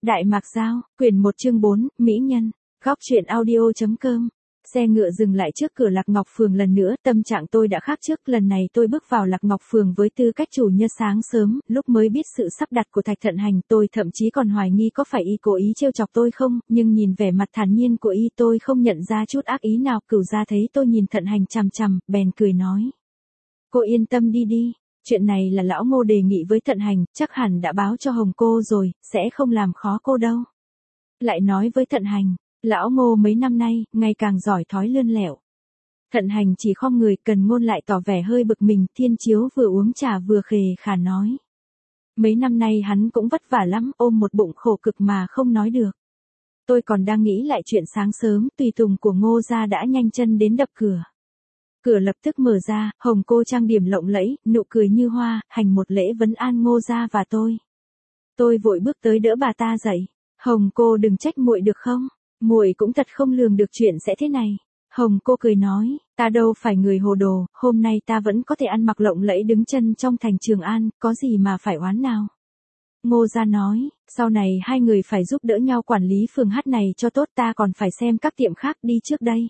Đại Mạc Giao, quyển 1 chương 4, Mỹ Nhân, góc truyện audio.com. Xe ngựa dừng lại trước cửa Lạc Ngọc Phường lần nữa, tâm trạng tôi đã khác trước, lần này tôi bước vào Lạc Ngọc Phường với tư cách chủ nhân. Sáng sớm, lúc mới biết sự sắp đặt của Thạch Thận Hành, tôi thậm chí còn hoài nghi có phải y cố ý trêu chọc tôi không, nhưng nhìn vẻ mặt thản nhiên của y tôi không nhận ra chút ác ý nào. Cửu gia thấy tôi nhìn Thận Hành chằm chằm, bèn cười nói: "Cô yên tâm đi. Chuyện này là lão Ngô đề nghị với Thận Hành, chắc hẳn đã báo cho Hồng cô rồi, sẽ không làm khó cô đâu." Lại nói với Thận Hành: "Lão Ngô mấy năm nay, ngày càng giỏi thói lươn lẹo." Thận Hành chỉ khom người, Cần Ngôn lại tỏ vẻ hơi bực mình. Thiên Chiếu vừa uống trà vừa khề khà nói: "Mấy năm nay hắn cũng vất vả lắm, ôm một bụng khổ cực mà không nói được." Tôi còn đang nghĩ lại chuyện sáng sớm, tùy tùng của Ngô gia đã nhanh chân đến đập cửa. Cửa lập tức mở ra, Hồng cô trang điểm lộng lẫy, nụ cười như hoa, hành một lễ vấn an Ngô gia và tôi. Tôi vội bước tới đỡ bà ta dậy. "Hồng cô đừng trách muội được không? Muội cũng thật không lường được chuyện sẽ thế này." Hồng cô cười nói: "Ta đâu phải người hồ đồ, hôm nay ta vẫn có thể ăn mặc lộng lẫy đứng chân trong thành Trường An, có gì mà phải oán nào." Ngô gia nói: "Sau này hai người phải giúp đỡ nhau quản lý phường hát này cho tốt, ta còn phải xem các tiệm khác đi trước đây."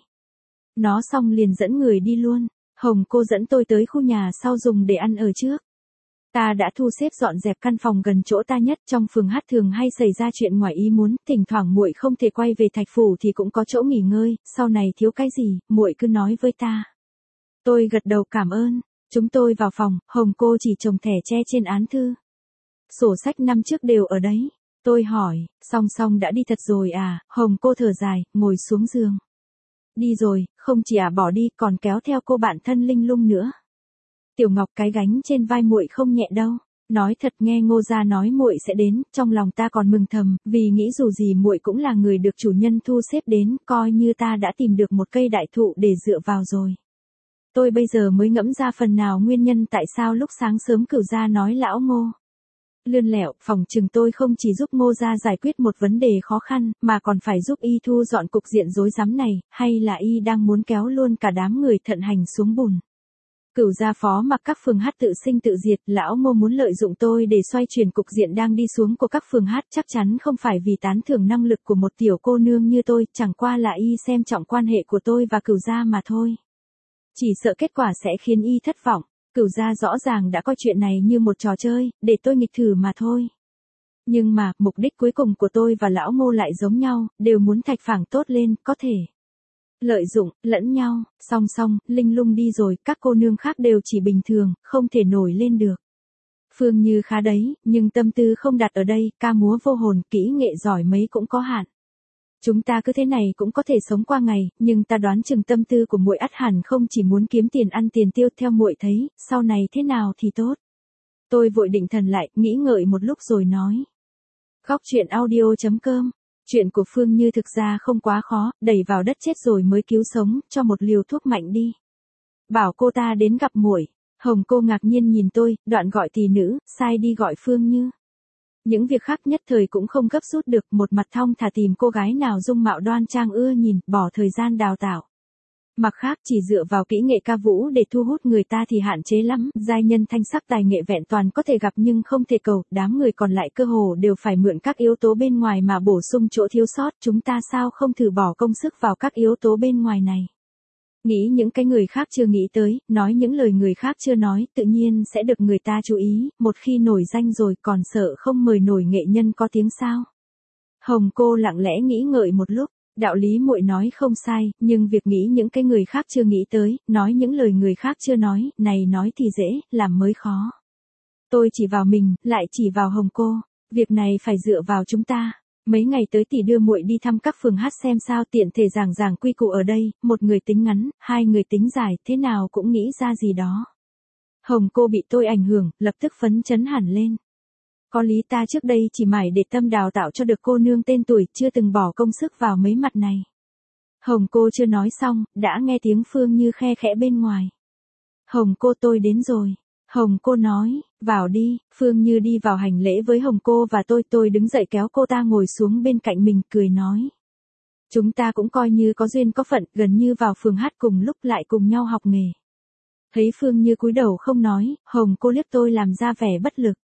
Nó xong liền dẫn người đi luôn. Hồng cô dẫn tôi tới khu nhà sau dùng để ăn ở trước. Ta đã thu xếp dọn dẹp căn phòng gần chỗ ta nhất. Trong phường hát thường hay xảy ra chuyện ngoài ý muốn, thỉnh thoảng muội không thể quay về Thạch phủ thì cũng có chỗ nghỉ ngơi, sau này thiếu cái gì, muội cứ nói với ta. Tôi gật đầu cảm ơn. Chúng tôi vào phòng, Hồng cô chỉ chồng thẻ tre trên án thư. Sổ sách năm trước đều ở đấy. Tôi hỏi: Song đã đi thật rồi à? Hồng cô thở dài, ngồi xuống giường. Đi rồi, không chỉ bỏ đi còn kéo theo cô bạn thân Linh Lung nữa. Tiểu Ngọc, cái gánh trên vai muội không nhẹ đâu. Nói thật, nghe Ngô gia nói muội sẽ đến, trong lòng ta còn mừng thầm, vì nghĩ dù gì muội cũng là người được chủ nhân thu xếp đến, coi như ta đã tìm được một cây đại thụ để dựa vào rồi. Tôi bây giờ mới ngẫm ra phần nào nguyên nhân tại sao lúc sáng sớm Cửu gia nói lão Ngô lươn lẹo, phỏng chừng tôi không chỉ giúp Ngô gia giải quyết một vấn đề khó khăn, mà còn phải giúp y thu dọn cục diện rối rắm này, hay là y đang muốn kéo luôn cả đám người Thận Hành xuống bùn. Cửu gia phó mặc các phường hát tự sinh tự diệt, lão Ngô muốn lợi dụng tôi để xoay chuyển cục diện đang đi xuống của các phường hát, chắc chắn không phải vì tán thưởng năng lực của một tiểu cô nương như tôi, chẳng qua là y xem trọng quan hệ của tôi và Cửu gia mà thôi. Chỉ sợ kết quả sẽ khiến y thất vọng. Cửu gia rõ ràng đã coi chuyện này như một trò chơi, để tôi nghịch thử mà thôi. Nhưng mà, mục đích cuối cùng của tôi và lão Ngô lại giống nhau, đều muốn Thạch phảng tốt lên, có thể lợi dụng lẫn nhau. Song, Linh Lung đi rồi, các cô nương khác đều chỉ bình thường, không thể nổi lên được. Phương Như khá đấy, nhưng tâm tư không đặt ở đây, ca múa vô hồn, kỹ nghệ giỏi mấy cũng có hạn. Chúng ta cứ thế này cũng có thể sống qua ngày, nhưng ta đoán chừng tâm tư của muội ắt hẳn không chỉ muốn kiếm tiền ăn tiền tiêu. Theo muội thấy, sau này thế nào thì tốt. Tôi vội định thần lại, nghĩ ngợi một lúc rồi nói. Góc truyện audio.com. Chuyện của Phương Như thực ra không quá khó, đẩy vào đất chết rồi mới cứu sống, cho một liều thuốc mạnh đi. Bảo cô ta đến gặp muội. Hồng cô ngạc nhiên nhìn tôi, đoạn gọi tỷ nữ, sai đi gọi Phương Như. Những việc khác nhất thời cũng không gấp rút được, một mặt thong thả tìm cô gái nào dung mạo đoan trang ưa nhìn, bỏ thời gian đào tạo. Mặt khác, chỉ dựa vào kỹ nghệ ca vũ để thu hút người ta thì hạn chế lắm, giai nhân thanh sắc tài nghệ vẹn toàn có thể gặp nhưng không thể cầu, đám người còn lại cơ hồ đều phải mượn các yếu tố bên ngoài mà bổ sung chỗ thiếu sót, chúng ta sao không thử bỏ công sức vào các yếu tố bên ngoài này. Nghĩ những cái người khác chưa nghĩ tới, nói những lời người khác chưa nói, tự nhiên sẽ được người ta chú ý, một khi nổi danh rồi còn sợ không mời nổi nghệ nhân có tiếng sao." Hồng cô lặng lẽ nghĩ ngợi một lúc, đạo lý muội nói không sai, nhưng việc nghĩ những cái người khác chưa nghĩ tới, nói những lời người khác chưa nói, này nói thì dễ, làm mới khó. Tôi chỉ vào mình, lại chỉ vào Hồng cô, việc này phải dựa vào chúng ta. Mấy ngày tới tỷ đưa muội đi thăm các phường hát xem sao, tiện thể giảng quy củ ở đây, một người tính ngắn, hai người tính dài, thế nào cũng nghĩ ra gì đó. Hồng cô bị tôi ảnh hưởng, lập tức phấn chấn hẳn lên. Có lý ta trước đây chỉ mải để tâm đào tạo cho được cô nương tên tuổi, chưa từng bỏ công sức vào mấy mặt này. Hồng cô chưa nói xong, đã nghe tiếng Phương Như khe khẽ bên ngoài. "Hồng cô, tôi đến rồi." Hồng cô nói, "Vào đi." Phương Như đi vào hành lễ với Hồng cô và tôi đứng dậy kéo cô ta ngồi xuống bên cạnh mình, cười nói. Chúng ta cũng coi như có duyên có phận, gần như vào phường hát cùng lúc lại cùng nhau học nghề. Thấy Phương Như cúi đầu không nói, Hồng cô liếc tôi làm ra vẻ bất lực.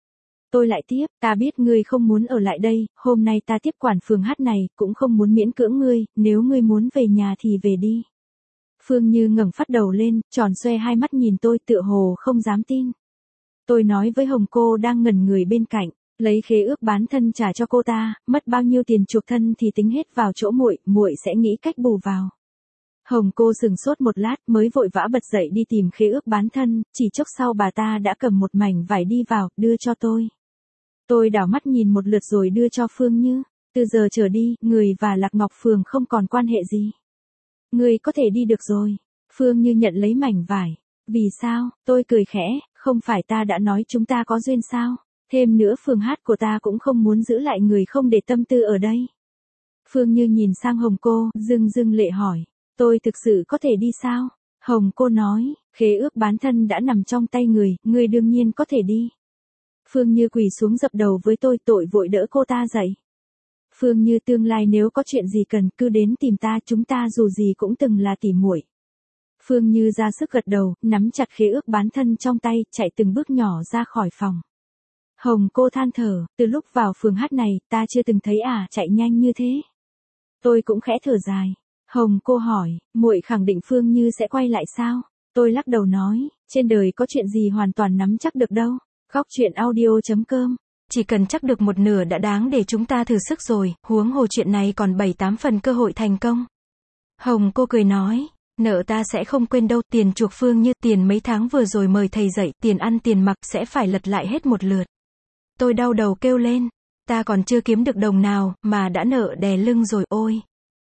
Tôi lại tiếp, ta biết ngươi không muốn ở lại đây, hôm nay ta tiếp quản phường hát này, cũng không muốn miễn cưỡng ngươi, nếu ngươi muốn về nhà thì về đi. Phương Như ngẩng phát đầu lên, tròn xoe hai mắt nhìn tôi tựa hồ không dám tin. Tôi nói với Hồng cô đang ngẩn người bên cạnh, lấy khế ước bán thân trả cho cô ta, mất bao nhiêu tiền chuộc thân thì tính hết vào chỗ muội, muội sẽ nghĩ cách bù vào. Hồng cô sừng sốt một lát mới vội vã bật dậy đi tìm khế ước bán thân, chỉ chốc sau bà ta đã cầm một mảnh vải đi vào, đưa cho tôi. Tôi đảo mắt nhìn một lượt rồi đưa cho Phương Như, từ giờ trở đi, người và Lạc Ngọc Phường không còn quan hệ gì. Người có thể đi được rồi. Phương Như nhận lấy mảnh vải. Vì sao? Tôi cười khẽ, không phải ta đã nói chúng ta có duyên sao? Thêm nữa phường hát của ta cũng không muốn giữ lại người không để tâm tư ở đây. Phương Như nhìn sang Hồng cô, dưng lệ hỏi. Tôi thực sự có thể đi sao? Hồng cô nói, khế ước bán thân đã nằm trong tay người đương nhiên có thể đi. Phương Như quỳ xuống dập đầu với tôi, tội vội đỡ cô ta dậy. Phương Như, tương lai nếu có chuyện gì cần cứ đến tìm ta, chúng ta dù gì cũng từng là tỉ muội. Phương Như ra sức gật đầu, nắm chặt khế ước bán thân trong tay, chạy từng bước nhỏ ra khỏi phòng. Hồng cô than thở, từ lúc vào phường hát này, ta chưa từng thấy chạy nhanh như thế. Tôi cũng khẽ thở dài. Hồng cô hỏi, muội khẳng định Phương Như sẽ quay lại sao? Tôi lắc đầu nói, trên đời có chuyện gì hoàn toàn nắm chắc được đâu. Góc truyện audio.com. Chỉ cần chắc được một nửa đã đáng để chúng ta thử sức rồi, huống hồ chuyện này còn 7-8 phần cơ hội thành công. Hồng cô cười nói, nợ ta sẽ không quên đâu, tiền chuộc Phương Như, tiền mấy tháng vừa rồi mời thầy dạy, tiền ăn tiền mặc sẽ phải lật lại hết một lượt. Tôi đau đầu kêu lên, ta còn chưa kiếm được đồng nào, mà đã nợ đè lưng rồi ôi.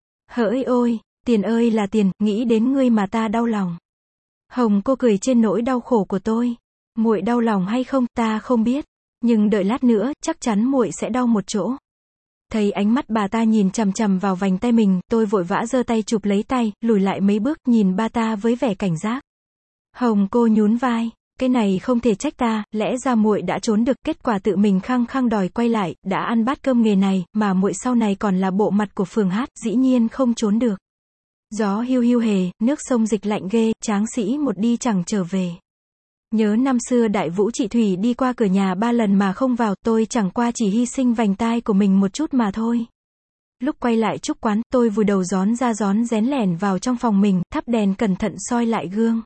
Hỡi ôi, tiền ơi là tiền, nghĩ đến ngươi mà ta đau lòng. Hồng cô cười trên nỗi đau khổ của tôi. Muội đau lòng hay không, ta không biết. Nhưng đợi lát nữa, chắc chắn muội sẽ đau một chỗ. Thấy ánh mắt bà ta nhìn chằm chằm vào vành tay mình, tôi vội vã giơ tay chụp lấy tay, lùi lại mấy bước, nhìn bà ta với vẻ cảnh giác. Hồng cô nhún vai, cái này không thể trách ta, lẽ ra muội đã trốn được, kết quả tự mình khăng khăng đòi quay lại, đã ăn bát cơm nghề này, mà muội sau này còn là bộ mặt của phường hát, dĩ nhiên không trốn được. Gió hiu hiu hề, nước sông dịch lạnh ghê, tráng sĩ một đi chẳng trở về. Nhớ năm xưa Đại Vũ Trị Thủy đi qua cửa nhà 3 lần mà không vào, tôi chẳng qua chỉ hy sinh vành tai của mình một chút mà thôi. Lúc quay lại trúc quán, tôi vùi đầu rón ra rón rén lẻn vào trong phòng mình, thắp đèn cẩn thận soi lại gương.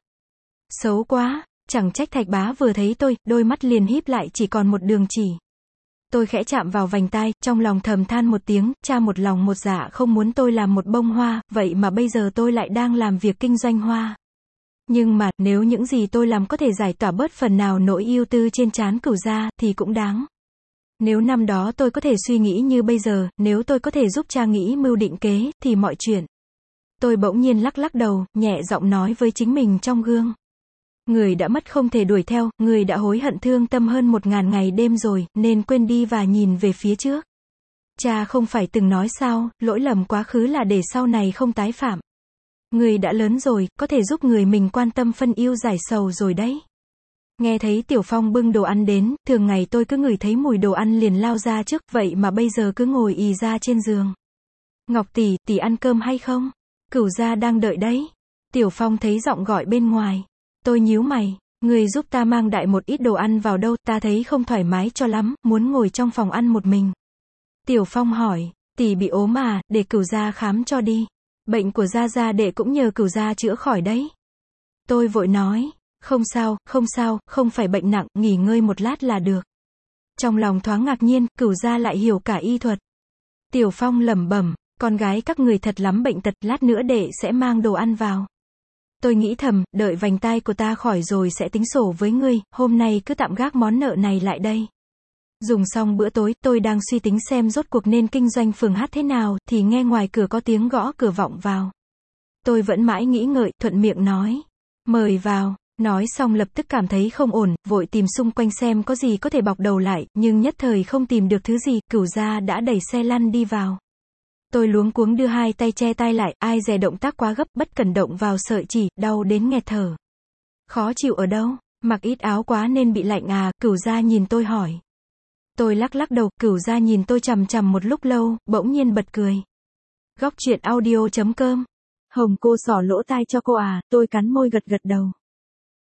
Xấu quá, chẳng trách Thạch Bá vừa thấy tôi, đôi mắt liền híp lại chỉ còn một đường chỉ. Tôi khẽ chạm vào vành tai, trong lòng thầm than một tiếng, cha một lòng một dạ không muốn tôi làm một bông hoa, vậy mà bây giờ tôi lại đang làm việc kinh doanh hoa. Nhưng mà, nếu những gì tôi làm có thể giải tỏa bớt phần nào nỗi ưu tư trên trán Cửu gia, thì cũng đáng. Nếu năm đó tôi có thể suy nghĩ như bây giờ, nếu tôi có thể giúp cha nghĩ mưu định kế, thì mọi chuyện. Tôi bỗng nhiên lắc đầu, nhẹ giọng nói với chính mình trong gương. Người đã mất không thể đuổi theo, người đã hối hận thương tâm hơn 1000 ngày đêm rồi, nên quên đi và nhìn về phía trước. Cha không phải từng nói sao, lỗi lầm quá khứ là để sau này không tái phạm. Người đã lớn rồi, có thể giúp người mình quan tâm phân yêu giải sầu rồi đấy. Nghe thấy Tiểu Phong bưng đồ ăn đến, thường ngày tôi cứ ngửi thấy mùi đồ ăn liền lao ra trước, vậy mà bây giờ cứ ngồi ì ra trên giường. Ngọc tỷ, tỷ ăn cơm hay không? Cửu gia đang đợi đấy. Tiểu Phong thấy giọng gọi bên ngoài. Tôi nhíu mày, người giúp ta mang đại một ít đồ ăn vào đâu, ta thấy không thoải mái cho lắm, muốn ngồi trong phòng ăn một mình. Tiểu Phong hỏi, tỷ bị ốm à, để Cửu gia khám cho đi. Bệnh của gia đệ cũng nhờ Cửu gia chữa khỏi đấy. Tôi vội nói, không sao, không phải bệnh nặng, nghỉ ngơi một lát là được. Trong lòng thoáng ngạc nhiên, Cửu gia lại hiểu cả y thuật. Tiểu Phong lẩm bẩm, con gái các người thật lắm bệnh tật, lát nữa đệ sẽ mang đồ ăn vào. Tôi nghĩ thầm, đợi vành tai của ta khỏi rồi sẽ tính sổ với ngươi, hôm nay cứ tạm gác món nợ này lại đây. Dùng xong bữa tối, tôi đang suy tính xem rốt cuộc nên kinh doanh phường hát thế nào, thì nghe ngoài cửa có tiếng gõ cửa vọng vào. Tôi vẫn mãi nghĩ ngợi, thuận miệng nói, mời vào. Nói xong lập tức cảm thấy không ổn, vội tìm xung quanh xem có gì có thể bọc đầu lại, nhưng nhất thời không tìm được thứ gì, Cửu gia đã đẩy xe lăn đi vào. Tôi luống cuống đưa hai tay che tai lại, ai dè động tác quá gấp, bất cẩn động vào sợi chỉ, đau đến nghẹt thở. Khó chịu ở đâu? Mặc ít áo quá nên bị lạnh à? Cửu gia nhìn tôi hỏi. Tôi lắc đầu, Cửu gia nhìn tôi chằm chằm một lúc lâu, bỗng nhiên bật cười. Góc truyện audio.com. Hồng cô xỏ lỗ tai cho cô à? Tôi cắn môi gật đầu.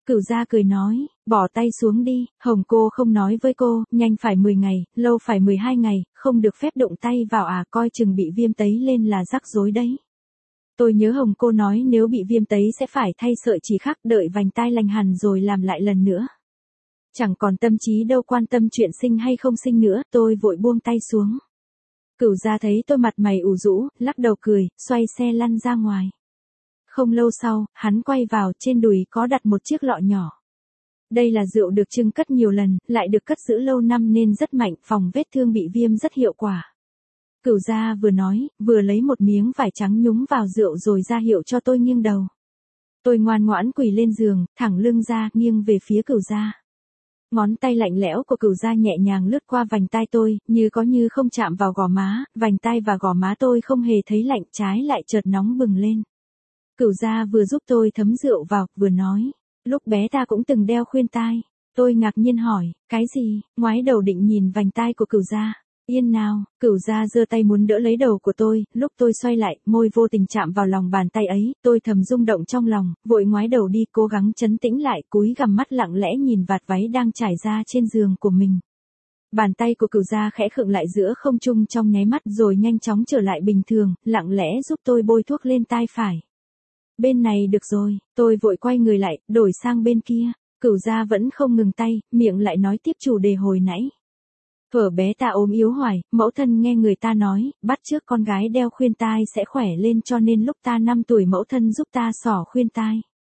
Cửu gia cười nói, bỏ tay xuống đi, Hồng cô không nói với cô, nhanh phải 10 ngày, lâu phải 12 ngày, không được phép động tay vào à, coi chừng bị viêm tấy lên là rắc rối đấy. Tôi nhớ Hồng cô nói nếu bị viêm tấy sẽ phải thay sợi chỉ khác, đợi vành tai lành hẳn rồi làm lại lần nữa. Chẳng còn tâm trí đâu quan tâm chuyện sinh hay không sinh nữa, tôi vội buông tay xuống. Cửu gia thấy tôi mặt mày ủ rũ, lắc đầu cười, xoay xe lăn ra ngoài. Không lâu sau, hắn quay vào, trên đùi có đặt một chiếc lọ nhỏ. Đây là rượu được trưng cất nhiều lần, lại được cất giữ lâu năm nên rất mạnh, phòng vết thương bị viêm rất hiệu quả. Cửu gia vừa nói, vừa lấy một miếng vải trắng nhúng vào rượu rồi ra hiệu cho tôi nghiêng đầu. Tôi ngoan ngoãn quỳ lên giường, thẳng lưng ra, nghiêng về phía Cửu gia. Ngón tay lạnh lẽo của Cửu gia nhẹ nhàng lướt qua vành tai tôi, như có như không chạm vào gò má, vành tai và gò má tôi không hề thấy lạnh, trái lại chợt nóng bừng lên. Cửu gia vừa giúp tôi thấm rượu vào, vừa nói, lúc bé ta cũng từng đeo khuyên tai. Tôi ngạc nhiên hỏi, cái gì, ngoái đầu định nhìn vành tai của Cửu gia. Yên nào, Cửu gia giơ tay muốn đỡ lấy đầu của tôi, lúc tôi xoay lại, môi vô tình chạm vào lòng bàn tay ấy, tôi thầm rung động trong lòng, vội ngoái đầu đi, cố gắng trấn tĩnh lại, cúi gằm mắt lặng lẽ nhìn vạt váy đang trải ra trên giường của mình. Bàn tay của Cửu gia khẽ khựng lại giữa không trung trong nháy mắt rồi nhanh chóng trở lại bình thường, lặng lẽ giúp tôi bôi thuốc lên tai phải. Bên này được rồi, tôi vội quay người lại, đổi sang bên kia. Cửu gia vẫn không ngừng tay, miệng lại nói tiếp chủ đề hồi nãy. Thuở bé ta ốm yếu hoài, mẫu thân nghe người ta nói, bắt chước con gái đeo khuyên tai sẽ khỏe lên, cho nên lúc ta 5 tuổi mẫu thân giúp ta xỏ khuyên tai.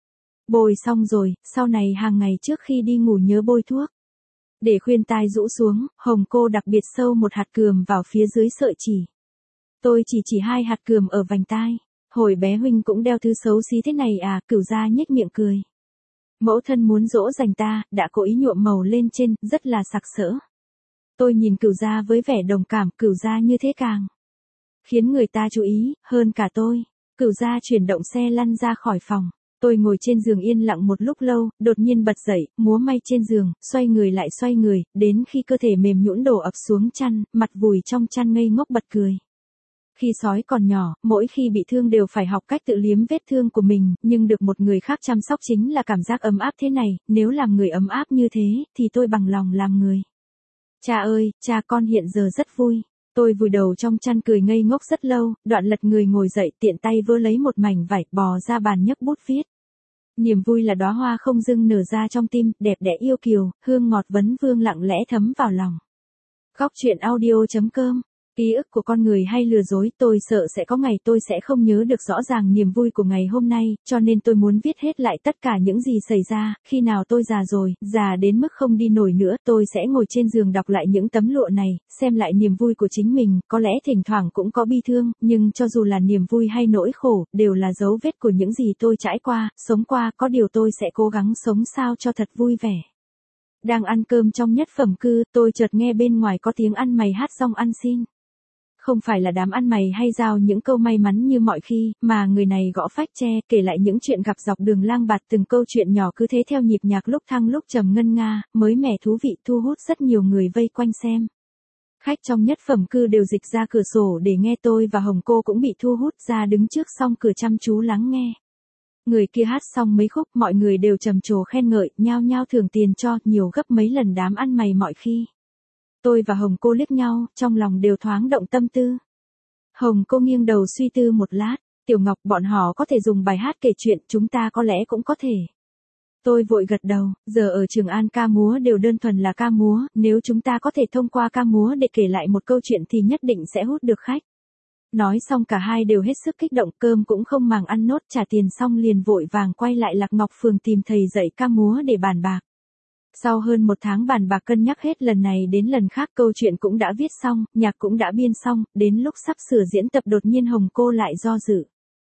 Bôi xong rồi, sau này hàng ngày trước khi đi ngủ nhớ bôi thuốc. Để khuyên tai rũ xuống, Hồng cô đặc biệt sâu một hạt cườm vào phía dưới sợi chỉ. Tôi chỉ 2 hạt cườm ở vành tai. Hồi bé huynh cũng đeo thứ xấu xí thế này à, Cửu gia nhếch miệng cười. Mẫu thân muốn dỗ dành ta, đã cố ý nhuộm màu lên trên, rất là sặc sỡ. Tôi nhìn Cửu gia với vẻ đồng cảm, Cửu gia như thế càng khiến người ta chú ý, hơn cả tôi. Cửu gia chuyển động xe lăn ra khỏi phòng. Tôi ngồi trên giường yên lặng một lúc lâu, đột nhiên bật dậy, múa may trên giường, xoay người lại xoay người, đến khi cơ thể mềm nhũn đổ ập xuống chăn, mặt vùi trong chăn ngây ngốc bật cười. Khi sói còn nhỏ, mỗi khi bị thương đều phải học cách tự liếm vết thương của mình, nhưng được một người khác chăm sóc chính là cảm giác ấm áp thế này, nếu làm người ấm áp như thế, thì tôi bằng lòng làm người. Cha ơi, cha con hiện giờ rất vui. Tôi vùi đầu trong chăn cười ngây ngốc rất lâu, đoạn lật người ngồi dậy tiện tay vơ lấy một mảnh vải bò ra bàn nhấc bút viết. Niềm vui là đóa hoa không dưng nở ra trong tim, đẹp đẽ yêu kiều, hương ngọt vấn vương lặng lẽ thấm vào lòng. Góc truyện audio.com. Ký ức của con người hay lừa dối, tôi sợ sẽ có ngày tôi sẽ không nhớ được rõ ràng niềm vui của ngày hôm nay, cho nên tôi muốn viết hết lại tất cả những gì xảy ra, khi nào tôi già rồi, già đến mức không đi nổi nữa, tôi sẽ ngồi trên giường đọc lại những tấm lụa này, xem lại niềm vui của chính mình, có lẽ thỉnh thoảng cũng có bi thương, nhưng cho dù là niềm vui hay nỗi khổ, đều là dấu vết của những gì tôi trải qua, sống qua, có điều tôi sẽ cố gắng sống sao cho thật vui vẻ. Đang ăn cơm trong nhất phẩm cư, tôi chợt nghe bên ngoài có tiếng ăn mày hát rong ăn xin. Không phải là đám ăn mày hay giao những câu may mắn như mọi khi, mà người này gõ phách tre, kể lại những chuyện gặp dọc đường lang bạt, từng câu chuyện nhỏ cứ thế theo nhịp nhạc lúc thăng lúc trầm ngân nga, mới mẻ thú vị, thu hút rất nhiều người vây quanh xem. Khách trong nhất phẩm cư đều dịch ra cửa sổ để nghe, tôi và Hồng cô cũng bị thu hút ra đứng trước song cửa chăm chú lắng nghe. Người kia hát xong mấy khúc, mọi người đều trầm trồ khen ngợi, nhao nhao thưởng tiền cho, nhiều gấp mấy lần đám ăn mày mọi khi. Tôi và Hồng cô liếc nhau, trong lòng đều thoáng động tâm tư. Hồng cô nghiêng đầu suy tư một lát, Tiểu Ngọc, bọn họ có thể dùng bài hát kể chuyện, chúng ta có lẽ cũng có thể. Tôi vội gật đầu, giờ ở Trường An ca múa đều đơn thuần là ca múa, nếu chúng ta có thể thông qua ca múa để kể lại một câu chuyện thì nhất định sẽ hút được khách. Nói xong cả hai đều hết sức kích động, cơm cũng không màng ăn nốt, trả tiền xong liền vội vàng quay lại Lạc Ngọc Phường tìm thầy dạy ca múa để bàn bạc. Sau hơn 1 tháng bàn bạc cân nhắc hết lần này đến lần khác, câu chuyện cũng đã viết xong, nhạc cũng đã biên xong, đến lúc sắp sửa diễn tập đột nhiên Hồng cô lại do dự.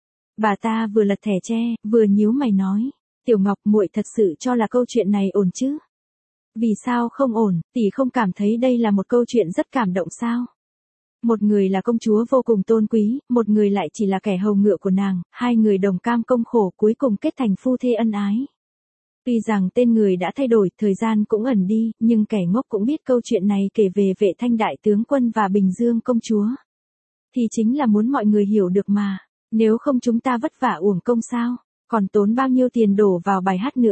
Bà ta vừa lật thẻ tre, vừa nhíu mày nói, Tiểu Ngọc, muội thật sự cho là câu chuyện này ổn chứ? Vì sao không ổn, tỷ không cảm thấy đây là một câu chuyện rất cảm động sao? Một người là công chúa vô cùng tôn quý, một người lại chỉ là kẻ hầu ngựa của nàng, hai người đồng cam共khổ cuối cùng kết thành phu thê ân ái. Tuy rằng tên người đã thay đổi, thời gian cũng ẩn đi, nhưng kẻ ngốc cũng biết câu chuyện này kể về Vệ Thanh đại tướng quân và Bình Dương công chúa. Thì chính là muốn mọi người hiểu được mà, nếu không chúng ta vất vả uổng công sao, còn tốn bao nhiêu tiền đổ vào bài hát nữa.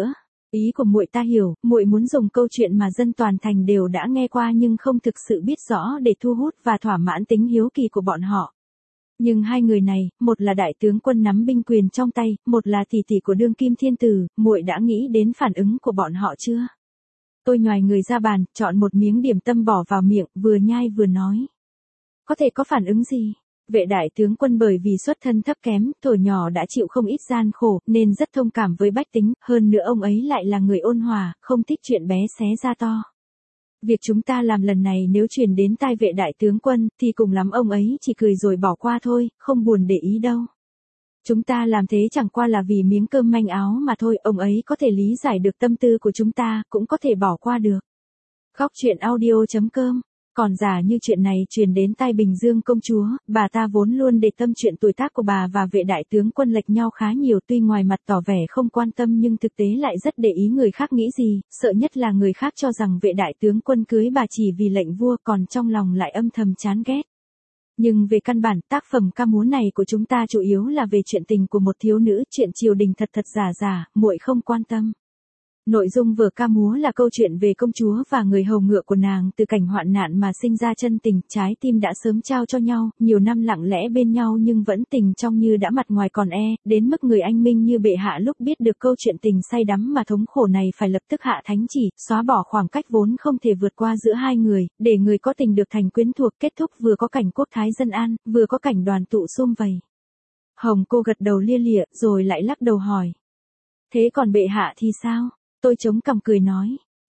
Ý của muội ta hiểu, muội muốn dùng câu chuyện mà dân toàn thành đều đã nghe qua nhưng không thực sự biết rõ để thu hút và thỏa mãn tính hiếu kỳ của bọn họ. Nhưng hai người này, một là đại tướng quân nắm binh quyền trong tay, một là tỷ tỷ của đương kim thiên tử, muội đã nghĩ đến phản ứng của bọn họ chưa? Tôi nhoài người ra bàn, chọn một miếng điểm tâm bỏ vào miệng, vừa nhai vừa nói. Có thể có phản ứng gì? Vệ đại tướng quân bởi vì xuất thân thấp kém, thuở nhỏ đã chịu không ít gian khổ, nên rất thông cảm với bách tính, hơn nữa ông ấy lại là người ôn hòa, không thích chuyện bé xé ra to. Việc chúng ta làm lần này nếu truyền đến tai vệ đại tướng quân, thì cùng lắm ông ấy chỉ cười rồi bỏ qua thôi, không buồn để ý đâu. Chúng ta làm thế chẳng qua là vì miếng cơm manh áo mà thôi, ông ấy có thể lý giải được tâm tư của chúng ta, cũng có thể bỏ qua được. Góc truyện audio.com. Còn giả như chuyện này truyền đến tai Bình Dương công chúa, bà ta vốn luôn để tâm chuyện tuổi tác của bà và vệ đại tướng quân lệch nhau khá nhiều, tuy ngoài mặt tỏ vẻ không quan tâm nhưng thực tế lại rất để ý người khác nghĩ gì, sợ nhất là người khác cho rằng vệ đại tướng quân cưới bà chỉ vì lệnh vua, còn trong lòng lại âm thầm chán ghét. Nhưng về căn bản, tác phẩm ca múa này của chúng ta chủ yếu là về chuyện tình của một thiếu nữ, chuyện triều đình thật thật giả giả, muội không quan tâm. Nội dung vở ca múa là câu chuyện về công chúa và người hầu ngựa của nàng từ cảnh hoạn nạn mà sinh ra chân tình, trái tim đã sớm trao cho nhau, nhiều năm lặng lẽ bên nhau nhưng vẫn tình trong như đã mặt ngoài còn đến mức người anh minh như bệ hạ lúc biết được câu chuyện tình say đắm mà thống khổ này phải lập tức hạ thánh chỉ, xóa bỏ khoảng cách vốn không thể vượt qua giữa hai người, để người có tình được thành quyến thuộc, kết thúc vừa có cảnh quốc thái dân an, vừa có cảnh đoàn tụ sum vầy. Hồng Cô gật đầu lia lịa, rồi lại lắc đầu hỏi. Thế còn bệ hạ thì sao? Tôi chống cằm cười nói,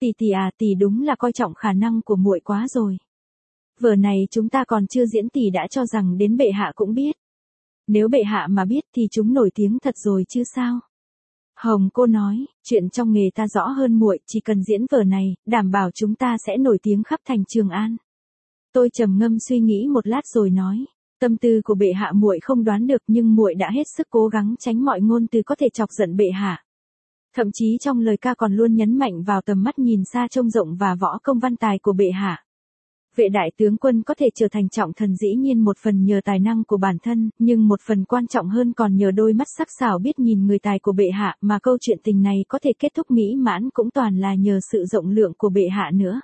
tỷ đúng là coi trọng khả năng của muội quá rồi. Vở này chúng ta còn chưa diễn tỷ đã cho rằng đến bệ hạ cũng biết. Nếu bệ hạ mà biết thì chúng nổi tiếng thật rồi chứ sao? Hồng Cô nói, chuyện trong nghề ta rõ hơn muội, chỉ cần diễn vở này, đảm bảo chúng ta sẽ nổi tiếng khắp thành Trường An. Tôi trầm ngâm suy nghĩ một lát rồi nói, tâm tư của bệ hạ muội không đoán được nhưng muội đã hết sức cố gắng tránh mọi ngôn từ có thể chọc giận bệ hạ. Thậm chí trong lời ca còn luôn nhấn mạnh vào tầm mắt nhìn xa trông rộng và võ công văn tài của bệ hạ. Vệ đại tướng quân có thể trở thành trọng thần dĩ nhiên một phần nhờ tài năng của bản thân, nhưng một phần quan trọng hơn còn nhờ đôi mắt sắc sảo biết nhìn người tài của bệ hạ, mà câu chuyện tình này có thể kết thúc mỹ mãn cũng toàn là nhờ sự rộng lượng của bệ hạ nữa.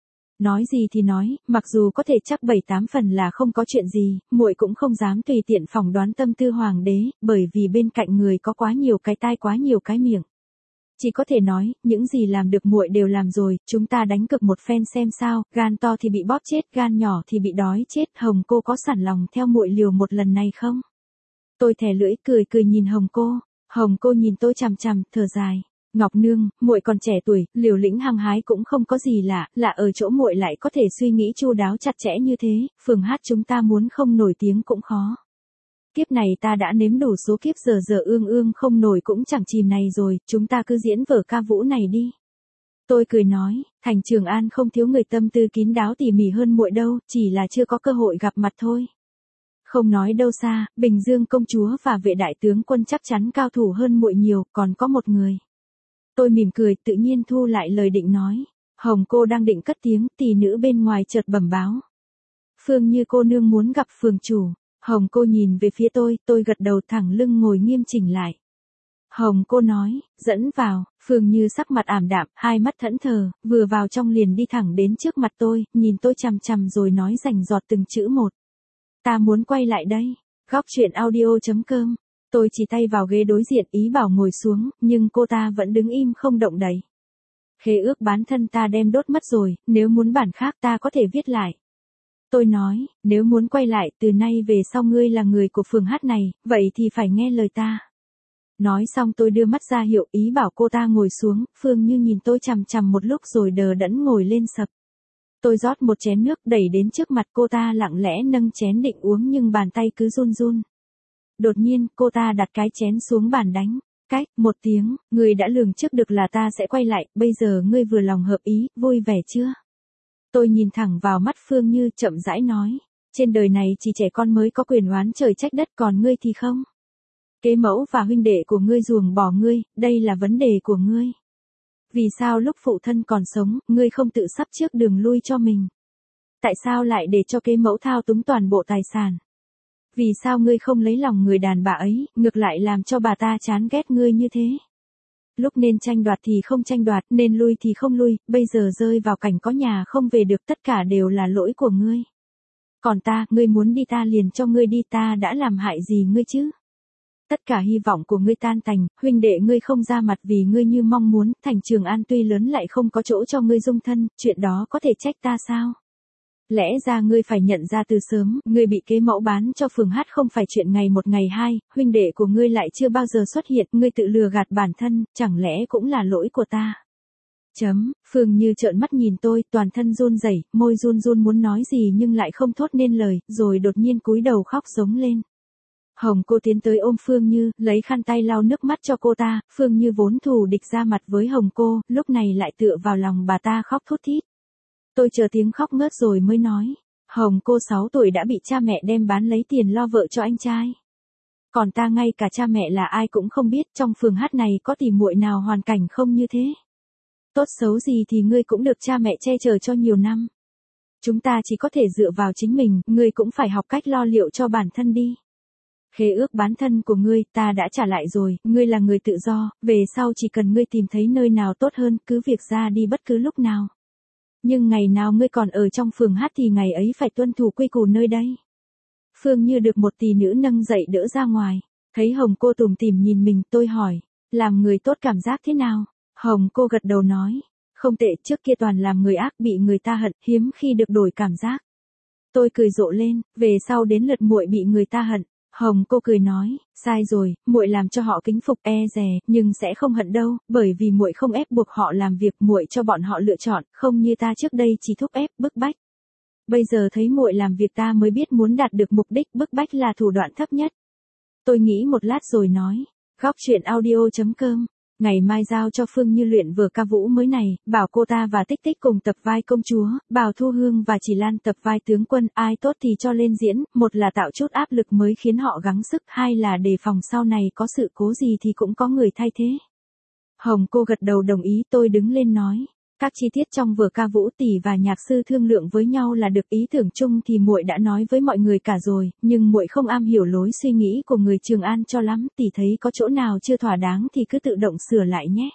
Nói gì thì nói, mặc dù có thể chắc 7-8 phần là không có chuyện gì, muội cũng không dám tùy tiện phỏng đoán tâm tư hoàng đế, bởi vì bên cạnh người có quá nhiều cái tai quá nhiều cái miệng. Chỉ có thể nói, những gì làm được muội đều làm rồi, chúng ta đánh cược một phen xem sao, gan to thì bị bóp chết, gan nhỏ thì bị đói chết, Hồng Cô có sẵn lòng theo muội liều một lần này không? Tôi thè lưỡi cười nhìn Hồng Cô nhìn tôi chằm chằm, thở dài. Ngọc Nương, muội còn trẻ tuổi, liều lĩnh hăng hái cũng không có gì lạ ở chỗ muội lại có thể suy nghĩ chu đáo chặt chẽ như thế, phường hát chúng ta muốn không nổi tiếng cũng khó. Kiếp này ta đã nếm đủ số kiếp giờ ương không nổi cũng chẳng chìm này rồi, chúng ta cứ diễn vở ca vũ này đi. Tôi cười nói, thành Trường An không thiếu người tâm tư kín đáo tỉ mỉ hơn muội đâu, chỉ là chưa có cơ hội gặp mặt thôi. Không nói đâu xa, Bình Dương công chúa và vệ đại tướng quân chắc chắn cao thủ hơn muội nhiều, còn có một người. Tôi mỉm cười, tự nhiên thu lại lời định nói. Hồng Cô đang định cất tiếng, tỷ nữ bên ngoài chợt bẩm báo. Phương Như cô nương muốn gặp phường chủ. Hồng Cô nhìn về phía tôi gật đầu thẳng lưng ngồi nghiêm chỉnh lại. Hồng Cô nói, dẫn vào, Phương Như sắc mặt ảm đạm, hai mắt thẫn thờ, vừa vào trong liền đi thẳng đến trước mặt tôi, nhìn tôi chằm chằm rồi nói rành rọt từng chữ một. Ta muốn quay lại đây. Góc truyện audio.com. Tôi chỉ tay vào ghế đối diện ý bảo ngồi xuống, nhưng cô ta vẫn đứng im không động đậy. Khế ước bán thân ta đem đốt mất rồi, nếu muốn bản khác ta có thể viết lại. Tôi nói, nếu muốn quay lại từ nay về sau ngươi là người của phường hát này, vậy thì phải nghe lời ta. Nói xong tôi đưa mắt ra hiệu ý bảo cô ta ngồi xuống, Phương Như nhìn tôi chằm chằm một lúc rồi đờ đẫn ngồi lên sập. Tôi rót một chén nước đẩy đến trước mặt cô ta lặng lẽ nâng chén định uống nhưng bàn tay cứ run run. Đột nhiên cô ta đặt cái chén xuống bàn đánh. Cách, một tiếng, ngươi đã lường trước được là ta sẽ quay lại, bây giờ ngươi vừa lòng hợp ý, vui vẻ chưa? Tôi nhìn thẳng vào mắt Phương Như chậm rãi nói. Trên đời này chỉ trẻ con mới có quyền oán trời trách đất còn ngươi thì không. Kế mẫu và huynh đệ của ngươi ruồng bỏ ngươi, đây là vấn đề của ngươi. Vì sao lúc phụ thân còn sống, ngươi không tự sắp trước đường lui cho mình? Tại sao lại để cho kế mẫu thao túng toàn bộ tài sản? Vì sao ngươi không lấy lòng người đàn bà ấy, ngược lại làm cho bà ta chán ghét ngươi như thế? Lúc nên tranh đoạt thì không tranh đoạt, nên lui thì không lui, bây giờ rơi vào cảnh có nhà không về được, tất cả đều là lỗi của ngươi. Còn ta, ngươi muốn đi ta liền cho ngươi đi, ta đã làm hại gì ngươi chứ? Tất cả hy vọng của ngươi tan tành, huynh đệ ngươi không ra mặt vì ngươi như mong muốn, thành Trường An tuy lớn lại không có chỗ cho ngươi dung thân, chuyện đó có thể trách ta sao? Lẽ ra ngươi phải nhận ra từ sớm, ngươi bị kế mẫu bán cho Phường Hát không phải chuyện ngày một ngày hai, huynh đệ của ngươi lại chưa bao giờ xuất hiện, ngươi tự lừa gạt bản thân, chẳng lẽ cũng là lỗi của ta? Phương Như trợn mắt nhìn tôi, toàn thân run rẩy, môi run run muốn nói gì nhưng lại không thốt nên lời, rồi đột nhiên cúi đầu khóc giống lên. Hồng cô tiến tới ôm Phương Như, lấy khăn tay lau nước mắt cho cô ta, Phương Như vốn thù địch ra mặt với Hồng cô, lúc này lại tựa vào lòng bà ta khóc thút thít. Tôi chờ tiếng khóc ngớt rồi mới nói, Hồng cô 6 tuổi đã bị cha mẹ đem bán lấy tiền lo vợ cho anh trai. Còn ta ngay cả cha mẹ là ai cũng không biết, trong Phường Hát này có tỷ muội nào hoàn cảnh không như thế. Tốt xấu gì thì ngươi cũng được cha mẹ che chở cho nhiều năm. Chúng ta chỉ có thể dựa vào chính mình, ngươi cũng phải học cách lo liệu cho bản thân đi. Khế ước bán thân của ngươi, ta đã trả lại rồi, ngươi là người tự do, về sau chỉ cần ngươi tìm thấy nơi nào tốt hơn, cứ việc ra đi bất cứ lúc nào. Nhưng ngày nào ngươi còn ở trong Phường Hát thì ngày ấy phải tuân thủ quy củ nơi đây. Phương Như được một tỷ nữ nâng dậy đỡ ra ngoài, thấy Hồng cô tủm tỉm nhìn mình, tôi hỏi, làm người tốt cảm giác thế nào? Hồng cô gật đầu nói, không tệ, trước kia toàn làm người ác bị người ta hận, hiếm khi được đổi cảm giác. Tôi cười rộ lên, về sau đến lượt muội bị người ta hận. Hồng cô cười nói, sai rồi, muội làm cho họ kính phục e dè, nhưng sẽ không hận đâu, bởi vì muội không ép buộc họ làm việc, muội cho bọn họ lựa chọn, không như ta trước đây chỉ thúc ép, bức bách. Bây giờ thấy muội làm việc ta mới biết muốn đạt được mục đích, bức bách là thủ đoạn thấp nhất. Tôi nghĩ một lát rồi nói, góc truyện audio.com. Ngày mai giao cho Phương Như luyện vở ca vũ mới này, bảo cô ta và Tích Tích cùng tập vai công chúa, Bảo Thu Hương và Chỉ Lan tập vai tướng quân, ai tốt thì cho lên diễn, một là tạo chút áp lực mới khiến họ gắng sức, hai là đề phòng sau này có sự cố gì thì cũng có người thay thế. Hồng cô gật đầu đồng ý, tôi đứng lên nói, các chi tiết trong vở ca vũ tỷ và nhạc sư thương lượng với nhau là được, ý tưởng chung thì muội đã nói với mọi người cả rồi, nhưng muội không am hiểu lối suy nghĩ của người Trường An cho lắm, tỷ thấy có chỗ nào chưa thỏa đáng thì cứ tự động sửa lại nhé.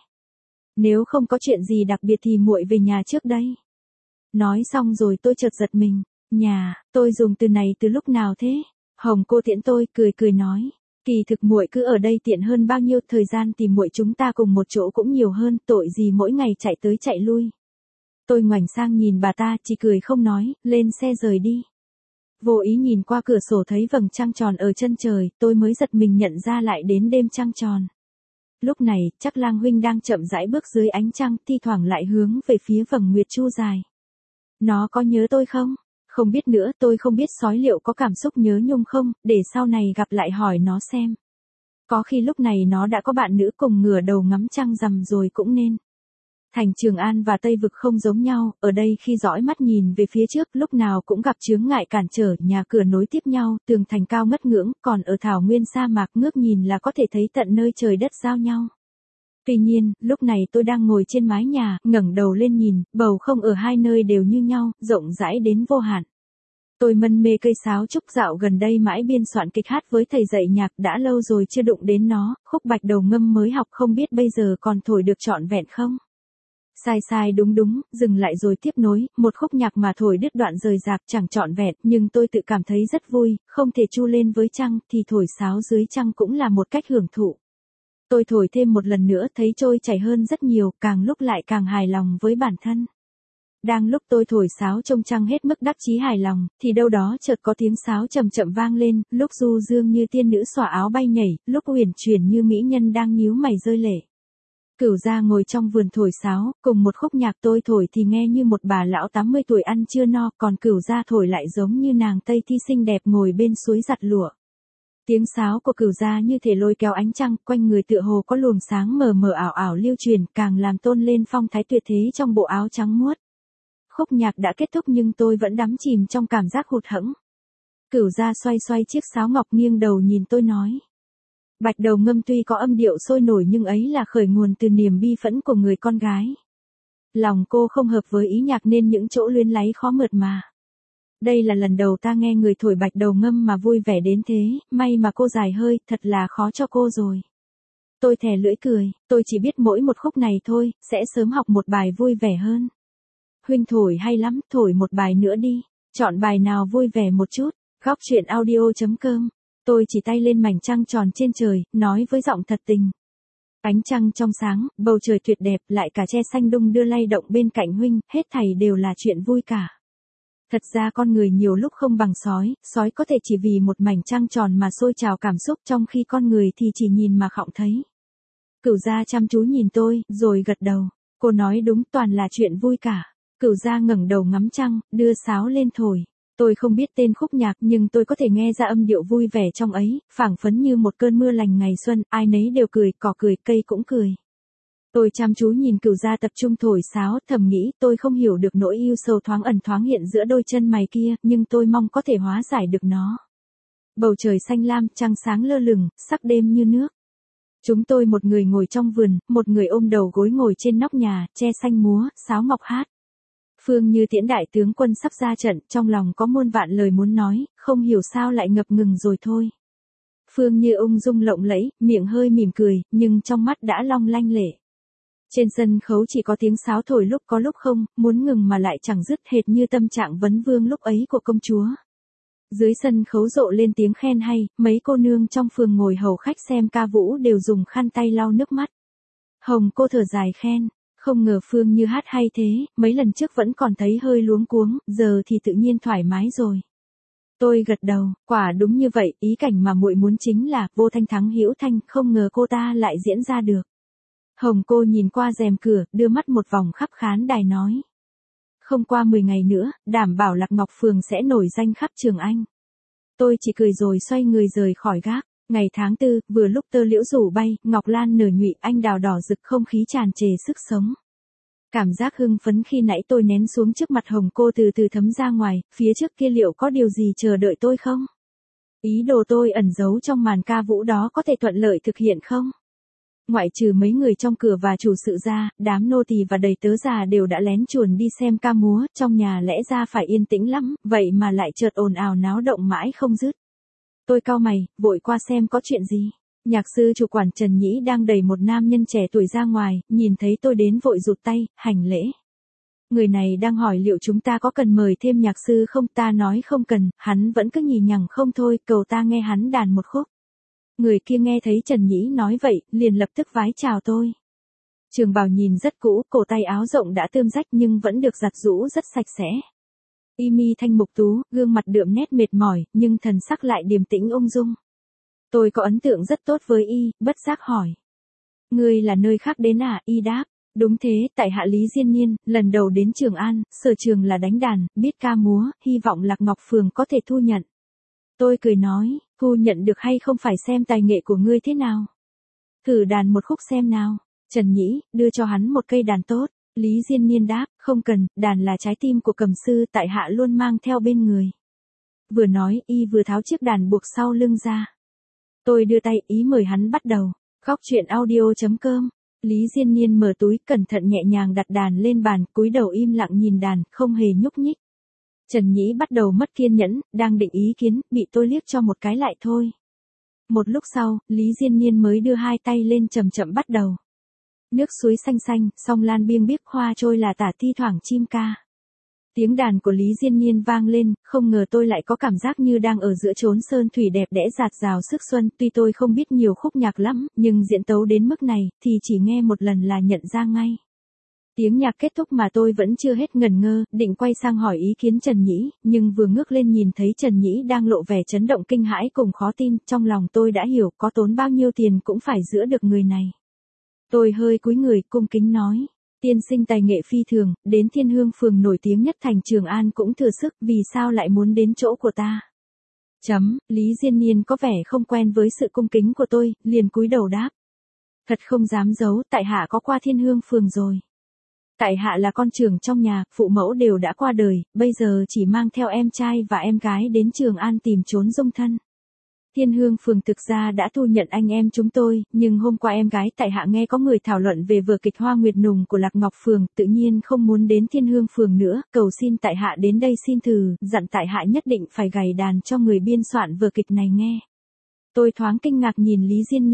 Nếu không có chuyện gì đặc biệt thì muội về nhà trước đây. Nói xong rồi tôi chợt giật mình, nhà, tôi dùng từ này từ lúc nào thế? Hồng cô tiễn tôi, cười cười nói, kỳ thực muội cứ ở đây tiện hơn bao nhiêu, thời gian tìm muội chúng ta cùng một chỗ cũng nhiều hơn, tội gì mỗi ngày chạy tới chạy lui. Tôi ngoảnh sang nhìn bà ta, chỉ cười không nói, lên xe rời đi. Vô ý nhìn qua cửa sổ thấy vầng trăng tròn ở chân trời, tôi mới giật mình nhận ra lại đến đêm trăng tròn. Lúc này, chắc Lang huynh đang chậm rãi bước dưới ánh trăng, thi thoảng lại hướng về phía vầng nguyệt chu dài. Nó có nhớ tôi không? Không biết nữa, tôi không biết sói liệu có cảm xúc nhớ nhung không, để sau này gặp lại hỏi nó xem. Có khi lúc này nó đã có bạn nữ cùng ngửa đầu ngắm trăng rằm rồi cũng nên. Thành Trường An và Tây Vực không giống nhau, ở đây khi dõi mắt nhìn về phía trước lúc nào cũng gặp chướng ngại cản trở, nhà cửa nối tiếp nhau, tường thành cao ngất ngưỡng, còn ở thảo nguyên sa mạc ngước nhìn là có thể thấy tận nơi trời đất giao nhau. Tuy nhiên, lúc này tôi đang ngồi trên mái nhà, ngẩng đầu lên nhìn, bầu không ở hai nơi đều như nhau, rộng rãi đến vô hạn. Tôi mân mê cây sáo trúc, dạo gần đây mãi biên soạn kịch hát với thầy dạy nhạc, đã lâu rồi chưa đụng đến nó, khúc Bạch Đầu Ngâm mới học không biết bây giờ còn thổi được trọn vẹn không? Sai sai đúng đúng, dừng lại rồi tiếp nối, một khúc nhạc mà thổi đứt đoạn rời rạc chẳng trọn vẹn, nhưng tôi tự cảm thấy rất vui, không thể chu lên với trăng, thì thổi sáo dưới trăng cũng là một cách hưởng thụ. Tôi thổi thêm một lần nữa thấy trôi chảy hơn rất nhiều, càng lúc lại càng hài lòng với bản thân. Đang lúc tôi thổi sáo trông trăng hết mức đắc chí hài lòng, thì đâu đó chợt có tiếng sáo chậm chậm vang lên, lúc du dương như tiên nữ xõa áo bay nhảy, lúc uyển chuyển như mỹ nhân đang nhíu mày rơi lệ. Cửu gia ngồi trong vườn thổi sáo, cùng một khúc nhạc tôi thổi thì nghe như một bà lão 80 tuổi ăn chưa no, còn Cửu gia thổi lại giống như nàng Tây Thi xinh đẹp ngồi bên suối giặt lụa. Tiếng sáo của Cửu gia như thể lôi kéo ánh trăng, quanh người tựa hồ có luồng sáng mờ mờ ảo ảo lưu truyền, càng làm tôn lên phong thái tuyệt thế trong bộ áo trắng muốt. Khúc nhạc đã kết thúc nhưng tôi vẫn đắm chìm trong cảm giác hụt hẫng. Cửu gia xoay xoay chiếc sáo ngọc nghiêng đầu nhìn tôi nói. Bạch Đầu Ngâm tuy có âm điệu sôi nổi nhưng ấy là khởi nguồn từ niềm bi phẫn của người con gái. Lòng cô không hợp với ý nhạc nên những chỗ luyến láy khó mượt mà. Đây là lần đầu ta nghe người thổi Bạch Đầu Ngâm mà vui vẻ đến thế, may mà cô dài hơi, thật là khó cho cô rồi. Tôi thè lưỡi cười, tôi chỉ biết mỗi một khúc này thôi, sẽ sớm học một bài vui vẻ hơn. Huynh thổi hay lắm, thổi một bài nữa đi. Chọn bài nào vui vẻ một chút. Góc truyện audio.com. Tôi chỉ tay lên mảnh trăng tròn trên trời, nói với giọng thật tình. Ánh trăng trong sáng, bầu trời tuyệt đẹp, lại cả tre xanh đung đưa lay động bên cạnh huynh, hết thảy đều là chuyện vui cả. Thật ra con người nhiều lúc không bằng sói, sói có thể chỉ vì một mảnh trăng tròn mà sôi trào cảm xúc, trong khi con người thì chỉ nhìn mà khọng thấy. Cửu gia chăm chú nhìn tôi, rồi gật đầu. Cô nói đúng, toàn là chuyện vui cả. Cửu gia ngẩng đầu ngắm trăng, đưa sáo lên thổi. Tôi không biết tên khúc nhạc nhưng tôi có thể nghe ra âm điệu vui vẻ trong ấy, phảng phấn như một cơn mưa lành ngày xuân, ai nấy đều cười, cỏ cười, cây cũng cười. Tôi chăm chú nhìn Cửu gia tập trung thổi sáo, thầm nghĩ tôi không hiểu được nỗi yêu sầu thoáng ẩn thoáng hiện giữa đôi chân mày kia, nhưng tôi mong có thể hóa giải được nó. Bầu trời xanh lam, trăng sáng lơ lửng, sắc đêm như nước. Chúng tôi một người ngồi trong vườn, một người ôm đầu gối ngồi trên nóc nhà, tre xanh múa, sáo ngọc hát. Phương Như tiễn đại tướng quân sắp ra trận, trong lòng có muôn vạn lời muốn nói, không hiểu sao lại ngập ngừng rồi thôi. Phương Như ung dung lộng lẫy, miệng hơi mỉm cười, nhưng trong mắt đã long lanh lệ. Trên sân khấu chỉ có tiếng sáo thổi lúc có lúc không, muốn ngừng mà lại chẳng dứt, hệt như tâm trạng vấn vương lúc ấy của công chúa. Dưới sân khấu rộ lên tiếng khen hay, mấy cô nương trong phường ngồi hầu khách xem ca vũ đều dùng khăn tay lau nước mắt. Hồng cô thở dài khen, không ngờ Phương Như hát hay thế, mấy lần trước vẫn còn thấy hơi luống cuống, giờ thì tự nhiên thoải mái rồi. Tôi gật đầu, quả đúng như vậy, ý cảnh mà muội muốn chính là vô thanh thắng hữu thanh, không ngờ cô ta lại diễn ra được. Hồng cô nhìn qua rèm cửa, đưa mắt một vòng khắp khán đài nói. Không qua 10 ngày nữa, đảm bảo Lạc Ngọc Phường sẽ nổi danh khắp Trường Anh. Tôi chỉ cười rồi xoay người rời khỏi gác. Ngày tháng 4, vừa lúc tơ liễu rủ bay, ngọc lan nở nhụy, anh đào đỏ rực, không khí tràn trề sức sống. Cảm giác hưng phấn khi nãy tôi nén xuống trước mặt Hồng cô từ từ thấm ra ngoài, phía trước kia liệu có điều gì chờ đợi tôi không? Ý đồ tôi ẩn giấu trong màn ca vũ đó có thể thuận lợi thực hiện không? Ngoại trừ mấy người trong cửa và chủ sự ra, đám nô tỳ và đầy tớ già đều đã lén chuồn đi xem ca múa, trong nhà lẽ ra phải yên tĩnh lắm, vậy mà lại chợt ồn ào náo động mãi không dứt. Tôi cau mày, vội qua xem có chuyện gì. Nhạc sư chủ quản Trần Nhĩ đang đẩy một nam nhân trẻ tuổi ra ngoài, nhìn thấy tôi đến vội rụt tay, hành lễ. Người này đang hỏi liệu chúng ta có cần mời thêm nhạc sư không, ta nói không cần, hắn vẫn cứ nhì nhằng không thôi, cầu ta nghe hắn đàn một khúc. Người kia nghe thấy Trần Nhĩ nói vậy, liền lập tức vái chào tôi. Trường bào nhìn rất cũ, cổ tay áo rộng đã tươm rách nhưng vẫn được giặt giũ rất sạch sẽ. Y mi thanh mục tú, gương mặt đượm nét mệt mỏi, nhưng thần sắc lại điềm tĩnh ung dung. Tôi có ấn tượng rất tốt với y, bất giác hỏi. Ngươi là nơi khác đến à, y đáp. Đúng thế, tại hạ Lý Diên Niên, lần đầu đến Trường An, sở trường là đánh đàn, biết ca múa, hy vọng Lạc Ngọc Phường có thể thu nhận. Tôi cười nói, thu nhận được hay không phải xem tài nghệ của ngươi thế nào. Thử đàn một khúc xem nào. Trần Nhĩ, đưa cho hắn một cây đàn tốt. Lý Diên Niên đáp, không cần, đàn là trái tim của cầm sư, tại hạ luôn mang theo bên người. Vừa nói, y vừa tháo chiếc đàn buộc sau lưng ra. Tôi đưa tay, ý mời hắn bắt đầu. Góc truyện audio.com. Lý Diên Niên mở túi, cẩn thận nhẹ nhàng đặt đàn lên bàn, cúi đầu im lặng nhìn đàn, không hề nhúc nhích. Trần Nhĩ bắt đầu mất kiên nhẫn, đang định ý kiến, bị tôi liếc cho một cái lại thôi. Một lúc sau, Lý Diên Niên mới đưa hai tay lên chậm chậm bắt đầu. Nước suối xanh xanh, sông lan biêng biếc hoa trôi là tả, thi thoảng chim ca. Tiếng đàn của Lý Diên Niên vang lên, không ngờ tôi lại có cảm giác như đang ở giữa chốn sơn thủy đẹp đẽ dạt dào sức xuân. Tuy tôi không biết nhiều khúc nhạc lắm, nhưng diễn tấu đến mức này, thì chỉ nghe một lần là nhận ra ngay. Tiếng nhạc kết thúc mà tôi vẫn chưa hết ngẩn ngơ, định quay sang hỏi ý kiến Trần Nhĩ, nhưng vừa ngước lên nhìn thấy Trần Nhĩ đang lộ vẻ chấn động kinh hãi cùng khó tin, trong lòng tôi đã hiểu có tốn bao nhiêu tiền cũng phải giữ được người này. Tôi hơi cúi người, cung kính nói, tiên sinh tài nghệ phi thường, đến Thiên Hương Phường nổi tiếng nhất thành Trường An cũng thừa sức, vì sao lại muốn đến chỗ của ta? Lý Diên Niên có vẻ không quen với sự cung kính của tôi, liền cúi đầu đáp. Thật không dám giấu, tại hạ có qua Thiên Hương Phường rồi. Tại hạ là con trưởng trong nhà, phụ mẫu đều đã qua đời, bây giờ chỉ mang theo em trai và em gái đến Trường An tìm trốn dung thân. Thiên Hương Phường thực ra đã thu nhận anh em chúng tôi, nhưng hôm qua em gái tại hạ nghe có người thảo luận về vở kịch Hoa Nguyệt Nùng của Lạc Ngọc Phường, tự nhiên không muốn đến Thiên Hương Phường nữa, cầu xin tại hạ đến đây xin thử, dặn tại hạ nhất định phải gảy đàn cho người biên soạn vở kịch này nghe. Tôi thoáng kinh ngạc nhìn Lý Diên Niên.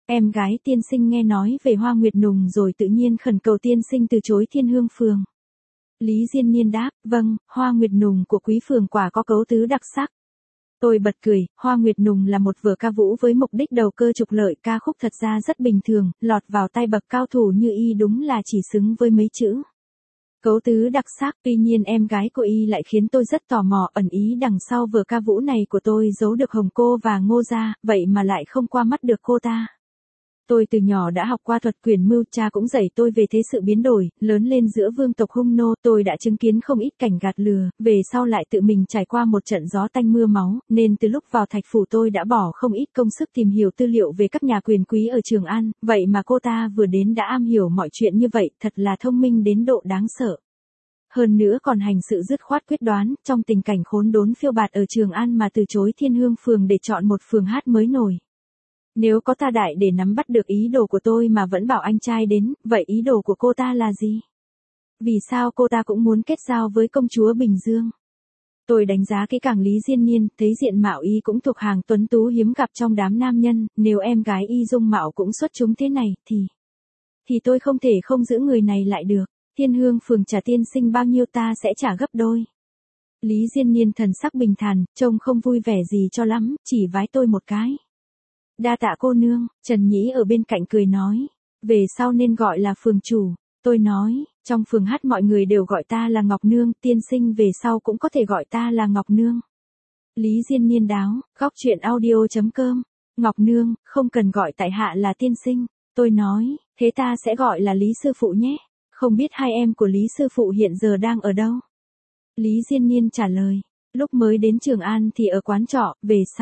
Em gái tiên sinh nghe nói về Hoa Nguyệt Nùng rồi tự nhiên khẩn cầu tiên sinh từ chối Thiên Hương Phường. Lý Diên Niên đáp, vâng, Hoa Nguyệt Nùng của quý phường quả có cấu tứ đặc sắc. Tôi bật cười, Hoa Nguyệt Nùng là một vở ca vũ với mục đích đầu cơ trục lợi, ca khúc thật ra rất bình thường, lọt vào tay bậc cao thủ như y đúng là chỉ xứng với mấy chữ. Cấu tứ đặc sắc, tuy nhiên em gái của y lại khiến tôi rất tò mò, ẩn ý đằng sau vở ca vũ này của tôi giấu được Hồng Cô và Ngô Gia, vậy mà lại không qua mắt được cô ta. Tôi từ nhỏ đã học qua thuật quyền mưu, cha cũng dạy tôi về thế sự biến đổi, lớn lên giữa vương tộc hung nô, tôi đã chứng kiến không ít cảnh gạt lừa, về sau lại tự mình trải qua một trận gió tanh mưa máu, nên từ lúc vào Thạch Phủ tôi đã bỏ không ít công sức tìm hiểu tư liệu về các nhà quyền quý ở Trường An, vậy mà cô ta vừa đến đã am hiểu mọi chuyện như vậy, thật là thông minh đến độ đáng sợ. Hơn nữa còn hành sự dứt khoát quyết đoán, trong tình cảnh khốn đốn phiêu bạt ở Trường An mà từ chối Thiên Hương Phường để chọn một phường hát mới nổi. Nếu có ta đại để nắm bắt được ý đồ của tôi mà vẫn bảo anh trai đến, vậy ý đồ của cô ta là gì? Vì sao cô ta cũng muốn kết giao với công chúa Bình Dương? Tôi đánh giá kỹ càng Lý Diên Niên, thấy diện mạo y cũng thuộc hàng tuấn tú hiếm gặp trong đám nam nhân, nếu em gái y dung mạo cũng xuất chúng thế này, thì tôi không thể không giữ người này lại được. Thiên Hương Phường trả tiên sinh bao nhiêu ta sẽ trả gấp đôi. Lý Diên Niên thần sắc bình thản, trông không vui vẻ gì cho lắm, chỉ vái tôi một cái. Đa tạ cô nương, Trần Nhĩ ở bên cạnh cười nói. Về sau nên gọi là phường chủ. Tôi nói, trong phường hát mọi người đều gọi ta là Ngọc Nương, tiên sinh về sau cũng có thể gọi ta là Ngọc Nương. Lý Diên Niên đáo, góc truyện audio.com. Ngọc Nương, không cần gọi tại hạ là tiên sinh. Tôi nói, thế ta sẽ gọi là Lý Sư Phụ nhé. Không biết hai em của Lý Sư Phụ hiện giờ đang ở đâu? Lý Diên Niên trả lời, lúc mới đến Trường An thì ở quán trọ,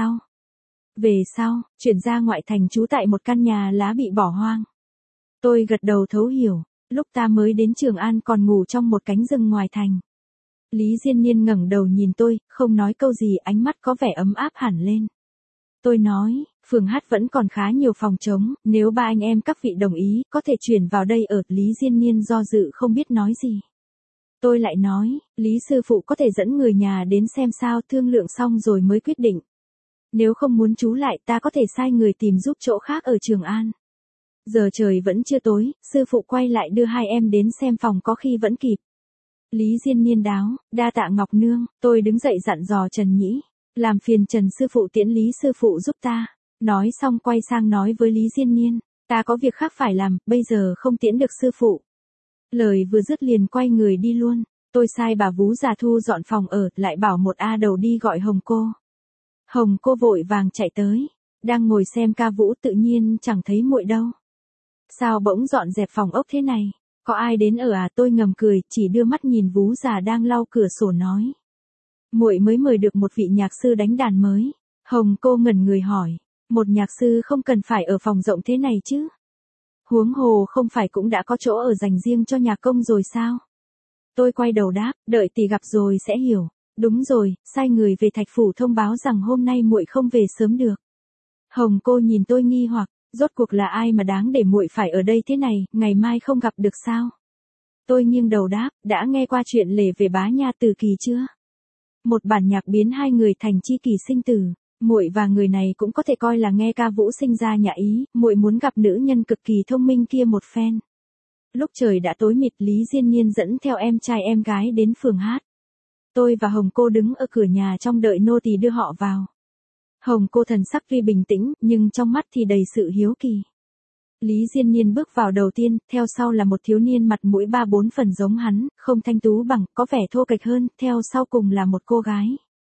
về sau, chuyển ra ngoại thành trú tại một căn nhà lá bị bỏ hoang. Tôi gật đầu thấu hiểu, lúc ta mới đến Trường An còn ngủ trong một cánh rừng ngoài thành. Lý Diên Niên ngẩng đầu nhìn tôi, không nói câu gì, ánh mắt có vẻ ấm áp hẳn lên. Tôi nói, phường hát vẫn còn khá nhiều phòng trống, nếu ba anh em các vị đồng ý, có thể chuyển vào đây ở. Lý Diên Niên do dự không biết nói gì. Tôi lại nói, Lý Sư Phụ có thể dẫn người nhà đến xem sao, thương lượng xong rồi mới quyết định. Nếu không muốn trú lại ta có thể sai người tìm giúp chỗ khác ở Trường An. Giờ trời vẫn chưa tối, Sư Phụ quay lại đưa hai em đến xem phòng có khi vẫn kịp. Lý Diên Niên đáo, đa tạ Ngọc Nương, tôi đứng dậy dặn dò Trần Nhĩ. Làm phiền Trần Sư Phụ tiễn Lý Sư Phụ giúp ta. Nói xong quay sang nói với Lý Diên Niên, ta có việc khác phải làm, bây giờ không tiễn được Sư Phụ. Lời vừa dứt liền quay người đi luôn. Tôi sai bà vú già thu dọn phòng ở, lại bảo một A đầu đi gọi Hồng Cô. Hồng Cô vội vàng chạy tới, đang ngồi xem ca vũ tự nhiên chẳng thấy muội đâu. Sao bỗng dọn dẹp phòng ốc thế này? Có ai đến ở à? Tôi ngầm cười, chỉ đưa mắt nhìn vú già đang lau cửa sổ nói. Muội mới mời được một vị nhạc sư đánh đàn mới. Hồng Cô ngẩn người hỏi, một nhạc sư không cần phải ở phòng rộng thế này chứ? Huống hồ không phải cũng đã có chỗ ở dành riêng cho nhạc công rồi sao? Tôi quay đầu đáp, đợi tỷ gặp rồi sẽ hiểu. Đúng rồi, sai người về Thạch Phủ thông báo rằng hôm nay muội không về sớm được. Hồng Cô nhìn tôi nghi hoặc, rốt cuộc là ai mà đáng để muội phải ở đây thế này, ngày mai không gặp được sao? Tôi nghiêng đầu đáp, đã nghe qua chuyện lề về Bá Nha Từ Kỳ chưa? Một bản nhạc biến hai người thành chi kỷ sinh tử, muội và người này cũng có thể coi là nghe ca vũ sinh ra nhà ý, muội muốn gặp nữ nhân cực kỳ thông minh kia một phen. Lúc trời đã tối mịt, Lý Diên Niên dẫn theo em trai em gái đến phường hát. Tôi và Hồng Cô đứng ở cửa nhà trong đợi nô tỳ đưa họ vào. Hồng Cô thần sắc tuy bình tĩnh, nhưng trong mắt thì đầy sự hiếu kỳ. Lý Diên Niên bước vào đầu tiên, theo sau là một thiếu niên mặt mũi 3-4 phần giống hắn, không thanh tú bằng, có vẻ thô kệch hơn, theo sau cùng là một cô gái.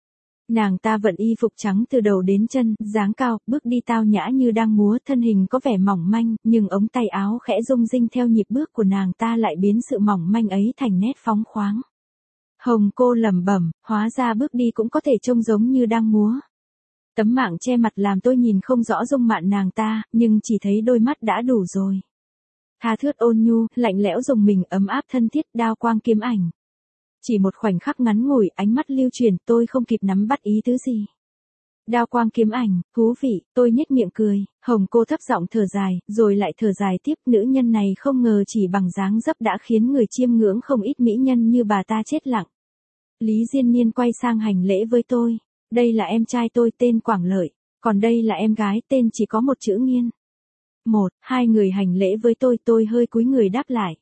Nàng ta vận y phục trắng từ đầu đến chân, dáng cao, bước đi tao nhã như đang múa, thân hình có vẻ mỏng manh, nhưng ống tay áo khẽ rung rinh theo nhịp bước của nàng ta lại biến sự mỏng manh ấy thành nét phóng khoáng. Hồng Cô lẩm bẩm, hóa ra bước đi cũng có thể trông giống như đang múa. Tấm mạng che mặt làm tôi nhìn không rõ dung mạo nàng ta, nhưng chỉ thấy đôi mắt đã đủ rồi. Tha thướt ôn nhu, lạnh lẽo dùng mình ấm áp thân thiết, đao quang kiếm ảnh. Chỉ một khoảnh khắc ngắn ngủi, ánh mắt lưu truyền, tôi không kịp nắm bắt ý tứ gì. Đao quang kiếm ảnh, thú vị, tôi nhếch miệng cười. Hồng Cô thấp giọng thở dài, rồi lại thở dài tiếp, nữ nhân này không ngờ chỉ bằng dáng dấp đã khiến người chiêm ngưỡng không ít mỹ nhân như bà ta chết lặng. Lý Diên Niên quay sang hành lễ với tôi. Đây là em trai tôi tên Quảng Lợi, còn đây là em gái tên chỉ có một chữ Nghiên. Hai người hành lễ với tôi hơi cúi người đáp lại.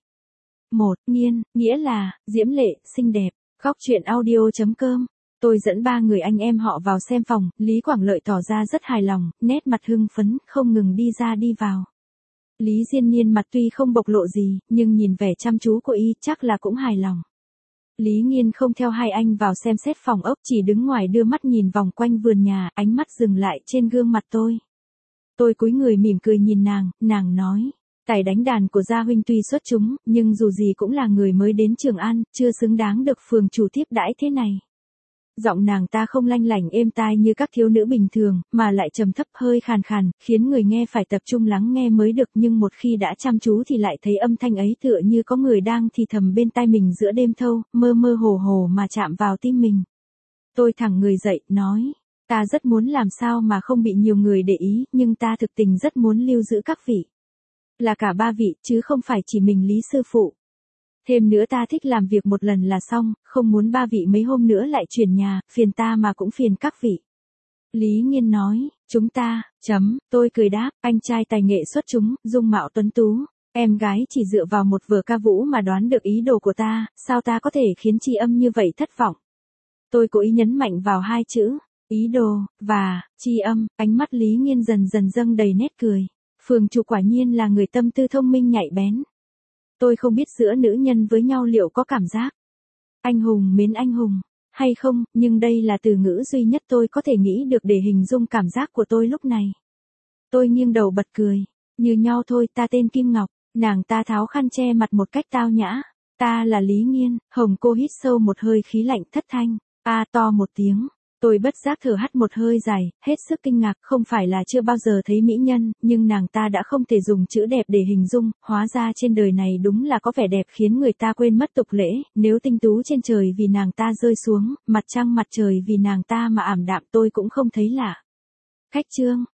Nghiên, nghĩa là, diễm lệ, xinh đẹp. Góc truyện audio.com. Tôi dẫn 3 người anh em họ vào xem phòng, Lý Quảng Lợi tỏ ra rất hài lòng, nét mặt hưng phấn, không ngừng đi ra đi vào. Lý Diên Niên mặt tuy không bộc lộ gì, nhưng nhìn vẻ chăm chú của y chắc là cũng hài lòng. Lý Nghiên không theo hai anh vào xem xét phòng ốc, chỉ đứng ngoài đưa mắt nhìn vòng quanh vườn nhà, ánh mắt dừng lại trên gương mặt tôi. Tôi cúi người mỉm cười nhìn nàng nói. Tài đánh đàn của Gia huynh tuy xuất chúng, nhưng dù gì cũng là người mới đến Trường An, chưa xứng đáng được phường chủ tiếp đãi thế này. Giọng nàng ta không lanh lảnh êm tai như các thiếu nữ bình thường, mà lại trầm thấp hơi khàn khàn, khiến người nghe phải tập trung lắng nghe mới được, nhưng một khi đã chăm chú thì lại thấy âm thanh ấy tựa như có người đang thì thầm bên tai mình giữa đêm thâu, mơ mơ hồ hồ mà chạm vào tim mình. Tôi thẳng người dậy, nói, ta rất muốn làm sao mà không bị nhiều người để ý, nhưng ta thực tình rất muốn lưu giữ các vị. Là cả 3 vị, chứ không phải chỉ mình Lý sư phụ. Thêm nữa ta thích làm việc một lần là xong, không muốn 3 vị mấy hôm nữa lại chuyển nhà, phiền ta mà cũng phiền các vị. Lý Nghiên nói, chúng ta, tôi cười đáp, anh trai tài nghệ xuất chúng, dung mạo tuấn tú. Em gái chỉ dựa vào một vở ca vũ mà đoán được ý đồ của ta, sao ta có thể khiến tri âm như vậy thất vọng. Tôi cố ý nhấn mạnh vào 2 chữ, ý đồ, và, tri âm, ánh mắt Lý Nghiên dần dần dâng đầy nét cười. Phường chủ quả nhiên là người tâm tư thông minh nhạy bén. Tôi không biết giữa nữ nhân với nhau liệu có cảm giác anh hùng mến anh hùng hay không, nhưng đây là từ ngữ duy nhất tôi có thể nghĩ được để hình dung cảm giác của tôi lúc này. Tôi nghiêng đầu bật cười, như nhau thôi, ta tên Kim Ngọc. Nàng ta tháo khăn che mặt một cách tao nhã. Ta là Lý Nghiên. Hồng cô hít sâu một hơi khí lạnh thất thanh, to một tiếng. Tôi bất giác thở hắt một hơi dài, hết sức kinh ngạc, không phải là chưa bao giờ thấy mỹ nhân, nhưng nàng ta đã không thể dùng chữ đẹp để hình dung, hóa ra trên đời này đúng là có vẻ đẹp khiến người ta quên mất tục lễ, nếu tinh tú trên trời vì nàng ta rơi xuống, mặt trăng mặt trời vì nàng ta mà ảm đạm tôi cũng không thấy lạ. Khách trương,